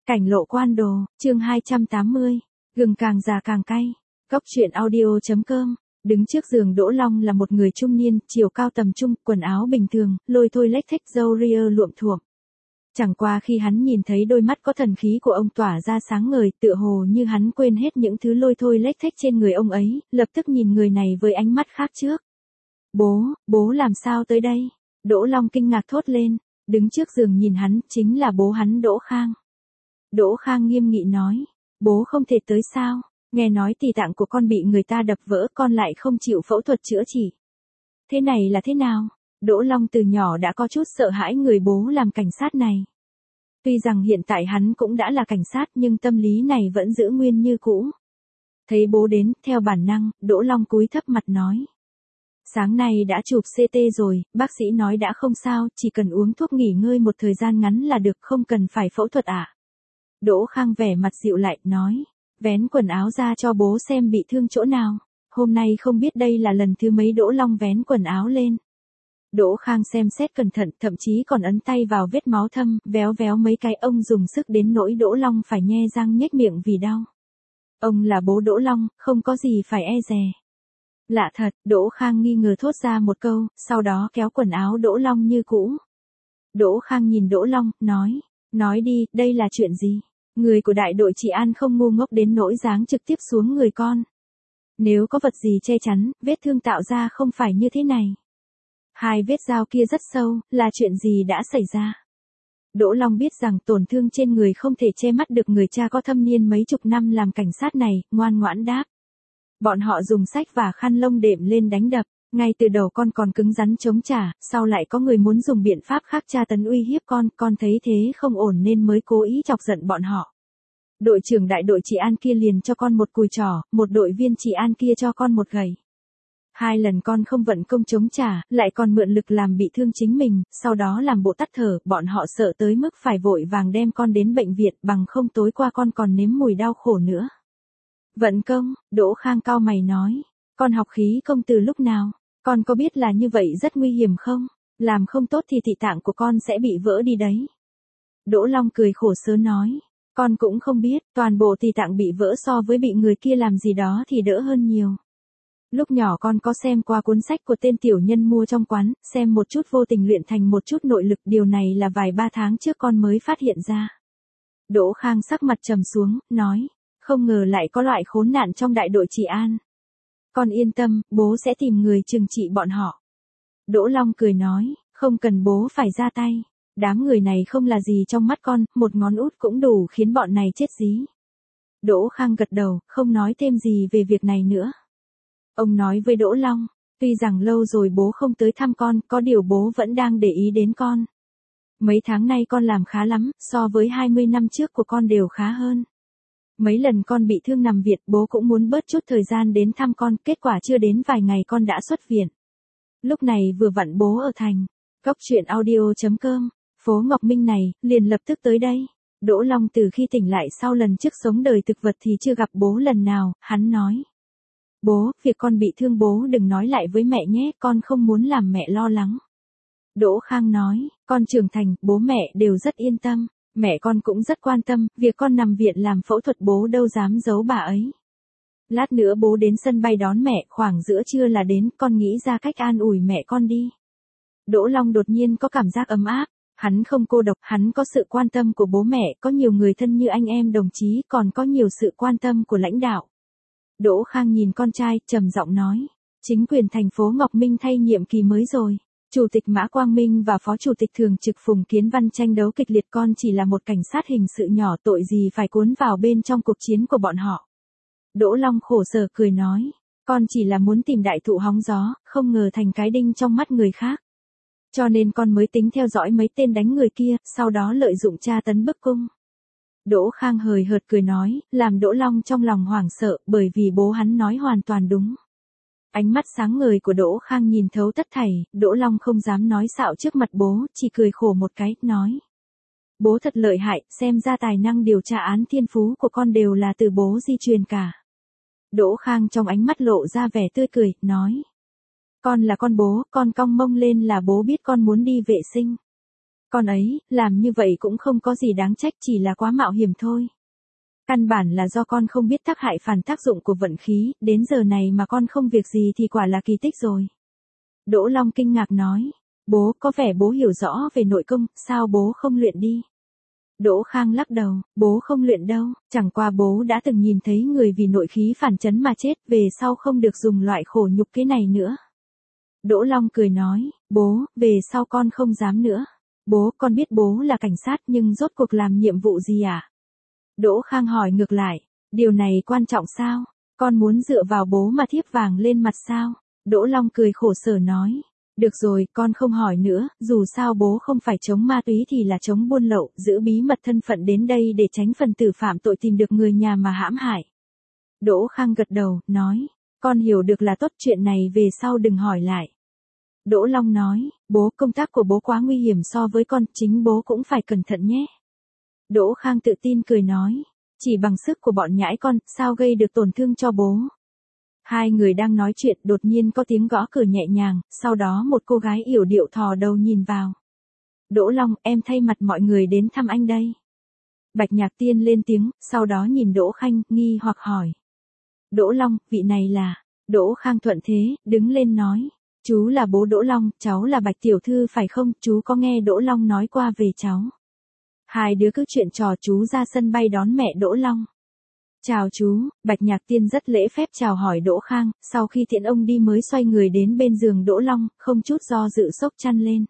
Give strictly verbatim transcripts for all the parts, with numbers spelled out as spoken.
Cảnh lộ quan đồ, chương hai trăm tám mươi, gừng càng già càng cay. Góc truyện audio.com. Đứng trước giường Đỗ Long là một người trung niên, chiều cao tầm trung, quần áo bình thường, lôi thôi lếch thếch, râu ria luộm thuộm. Chẳng qua khi hắn nhìn thấy đôi mắt có thần khí của ông tỏa ra sáng ngời, tựa hồ như hắn quên hết những thứ lôi thôi lếch thếch trên người ông ấy, lập tức nhìn người này với ánh mắt khác trước. Bố, bố làm sao tới đây? Đỗ Long kinh ngạc thốt lên, đứng trước giường nhìn hắn, chính là bố hắn Đỗ Khang. Đỗ Khang nghiêm nghị nói, bố không thể tới sao, nghe nói tỳ tạng của con bị người ta đập vỡ, con lại không chịu phẫu thuật chữa trị. Thế này là thế nào? Đỗ Long từ nhỏ đã có chút sợ hãi người bố làm cảnh sát này. Tuy rằng hiện tại hắn cũng đã là cảnh sát nhưng tâm lý này vẫn giữ nguyên như cũ. Thấy bố đến, theo bản năng, Đỗ Long cúi thấp mặt nói. Sáng nay đã chụp xê tê rồi, bác sĩ nói đã không sao, chỉ cần uống thuốc nghỉ ngơi một thời gian ngắn là được, không cần phải phẫu thuật ạ. À? Đỗ Khang vẻ mặt dịu lại, nói, vén quần áo ra cho bố xem bị thương chỗ nào. Hôm nay không biết đây là lần thứ mấy Đỗ Long vén quần áo lên. Đỗ Khang xem xét cẩn thận, thậm chí còn ấn tay vào vết máu thâm, véo véo mấy cái, ông dùng sức đến nỗi Đỗ Long phải nhe răng nhếch miệng vì đau. Ông là bố Đỗ Long, không có gì phải e dè. Lạ thật, Đỗ Khang nghi ngờ thốt ra một câu, sau đó kéo quần áo Đỗ Long như cũ. Đỗ Khang nhìn Đỗ Long, nói, nói đi, đây là chuyện gì? Người của đại đội trị an không ngu ngốc đến nỗi giáng trực tiếp xuống người con. Nếu có vật gì che chắn, vết thương tạo ra không phải như thế này. Hai vết dao kia rất sâu, là chuyện gì đã xảy ra? Đỗ Long biết rằng tổn thương trên người không thể che mắt được người cha có thâm niên mấy chục năm làm cảnh sát này, ngoan ngoãn đáp. Bọn họ dùng sách và khăn lông đệm lên đánh đập, ngay từ đầu con còn cứng rắn chống trả, sau lại có người muốn dùng biện pháp khác tra tấn uy hiếp con, con thấy thế không ổn nên mới cố ý chọc giận bọn họ. Đội trưởng đại đội trị an kia liền cho con một cùi trỏ, một đội viên trị an kia cho con một gậy. Hai lần con không vận công chống trả, lại còn mượn lực làm bị thương chính mình, sau đó làm bộ tắt thở, bọn họ sợ tới mức phải vội vàng đem con đến bệnh viện, bằng không tối qua con còn nếm mùi đau khổ nữa. Vận công, Đỗ Khang cau mày nói, con học khí công từ lúc nào, con có biết là như vậy rất nguy hiểm không? Làm không tốt thì tỳ tạng của con sẽ bị vỡ đi đấy. Đỗ Long cười khổ sở nói, con cũng không biết, toàn bộ tỳ tạng bị vỡ so với bị người kia làm gì đó thì đỡ hơn nhiều. Lúc nhỏ con có xem qua cuốn sách của tên tiểu nhân mua trong quán, xem một chút vô tình luyện thành một chút nội lực, điều này là vài ba tháng trước con mới phát hiện ra. Đỗ Khang sắc mặt trầm xuống, nói, không ngờ lại có loại khốn nạn trong đại đội trị an. Con yên tâm, bố sẽ tìm người trừng trị bọn họ. Đỗ Long cười nói, không cần bố phải ra tay. Đám người này không là gì trong mắt con, một ngón út cũng đủ khiến bọn này chết dí. Đỗ Khang gật đầu, không nói thêm gì về việc này nữa. Ông nói với Đỗ Long, tuy rằng lâu rồi bố không tới thăm con, có điều bố vẫn đang để ý đến con. Mấy tháng nay con làm khá lắm, so với hai mươi năm trước của con đều khá hơn. Mấy lần con bị thương nằm viện, bố cũng muốn bớt chút thời gian đến thăm con, kết quả chưa đến vài ngày con đã xuất viện. Lúc này vừa vặn bố ở thành. Góc truyện audio.com. Phố Ngọc Minh này, liền lập tức tới đây. Đỗ Long từ khi tỉnh lại sau lần trước sống đời thực vật thì chưa gặp bố lần nào, hắn nói. Bố, việc con bị thương bố đừng nói lại với mẹ nhé, con không muốn làm mẹ lo lắng. Đỗ Khang nói, con trưởng thành, bố mẹ đều rất yên tâm, mẹ con cũng rất quan tâm, việc con nằm viện làm phẫu thuật bố đâu dám giấu bà ấy. Lát nữa bố đến sân bay đón mẹ, khoảng giữa trưa là đến, con nghĩ ra cách an ủi mẹ con đi. Đỗ Long đột nhiên có cảm giác ấm áp. Hắn không cô độc, hắn có sự quan tâm của bố mẹ, có nhiều người thân như anh em đồng chí, còn có nhiều sự quan tâm của lãnh đạo. Đỗ Khang nhìn con trai, trầm giọng nói, chính quyền thành phố Ngọc Minh thay nhiệm kỳ mới rồi. Chủ tịch Mã Quang Minh và Phó Chủ tịch Thường trực Phùng Kiến Văn tranh đấu kịch liệt, con chỉ là một cảnh sát hình sự nhỏ, tội gì phải cuốn vào bên trong cuộc chiến của bọn họ. Đỗ Long khổ sở cười nói, con chỉ là muốn tìm đại thụ hóng gió, không ngờ thành cái đinh trong mắt người khác. Cho nên con mới tính theo dõi mấy tên đánh người kia, sau đó lợi dụng tra tấn bức cung. Đỗ Khang hời hợt cười nói, làm Đỗ Long trong lòng hoảng sợ, bởi vì bố hắn nói hoàn toàn đúng. Ánh mắt sáng ngời của Đỗ Khang nhìn thấu tất thảy, Đỗ Long không dám nói xạo trước mặt bố, chỉ cười khổ một cái, nói. Bố thật lợi hại, xem ra tài năng điều tra án thiên phú của con đều là từ bố di truyền cả. Đỗ Khang trong ánh mắt lộ ra vẻ tươi cười, nói. Con là con bố, con cong mông lên là bố biết con muốn đi vệ sinh. Con ấy, làm như vậy cũng không có gì đáng trách, chỉ là quá mạo hiểm thôi. Căn bản là do con không biết tác hại phản tác dụng của vận khí, đến giờ này mà con không việc gì thì quả là kỳ tích rồi. Đỗ Long kinh ngạc nói, bố, có vẻ bố hiểu rõ về nội công, sao bố không luyện đi? Đỗ Khang lắc đầu, bố không luyện đâu, chẳng qua bố đã từng nhìn thấy người vì nội khí phản chấn mà chết, về sau không được dùng loại khổ nhục cái này nữa. Đỗ Long cười nói, bố, về sau con không dám nữa. Bố, con biết bố là cảnh sát nhưng rốt cuộc làm nhiệm vụ gì à? Đỗ Khang hỏi ngược lại, điều này quan trọng sao? Con muốn dựa vào bố mà thiếp vàng lên mặt sao? Đỗ Long cười khổ sở nói, được rồi, con không hỏi nữa, dù sao bố không phải chống ma túy thì là chống buôn lậu, giữ bí mật thân phận đến đây để tránh phần tử phạm tội tìm được người nhà mà hãm hại. Đỗ Khang gật đầu, nói, con hiểu được là tốt, chuyện này về sau đừng hỏi lại. Đỗ Long nói, bố, công tác của bố quá nguy hiểm so với con, chính bố cũng phải cẩn thận nhé. Đỗ Khang tự tin cười nói, chỉ bằng sức của bọn nhãi con, sao gây được tổn thương cho bố. Hai người đang nói chuyện, đột nhiên có tiếng gõ cửa nhẹ nhàng, sau đó một cô gái yểu điệu thò đầu nhìn vào. Đỗ Long, em thay mặt mọi người đến thăm anh đây. Bạch Nhạc Tiên lên tiếng, sau đó nhìn Đỗ Khanh, nghi hoặc hỏi. Đỗ Long, vị này là... Đỗ Khang thuận thế, đứng lên nói. Chú là bố Đỗ Long, cháu là Bạch Tiểu Thư phải không? Chú có nghe Đỗ Long nói qua về cháu. Hai đứa cứ chuyện trò, chú ra sân bay đón mẹ Đỗ Long. Chào chú, Bạch Nhạc Tiên rất lễ phép chào hỏi Đỗ Khang, sau khi tiễn ông đi mới xoay người đến bên giường Đỗ Long, không chút do dự xốc chăn lên.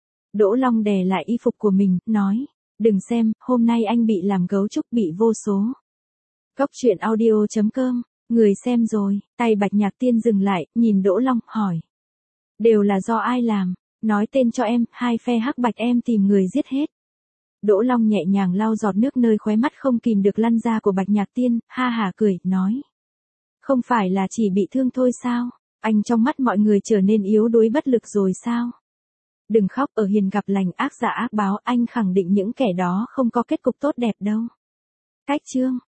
Đỗ Long đè lại y phục của mình, nói, đừng xem, hôm nay anh bị làm gấu trúc, bị vô số. Cốc truyện audio chấm com, người xem rồi, tay Bạch Nhạc Tiên dừng lại, nhìn Đỗ Long, hỏi. Đều là do ai làm, nói tên cho em, hai phe hắc bạch em tìm người giết hết. Đỗ Long nhẹ nhàng lau giọt nước nơi khóe mắt không kìm được lăn ra của Bạch Nhạc Tiên, ha hả cười, nói. Không phải là chỉ bị thương thôi sao, anh trong mắt mọi người trở nên yếu đuối bất lực rồi sao? Đừng khóc, ở hiền gặp lành, ác giả ác báo, anh khẳng định những kẻ đó không có kết cục tốt đẹp đâu. Cách chương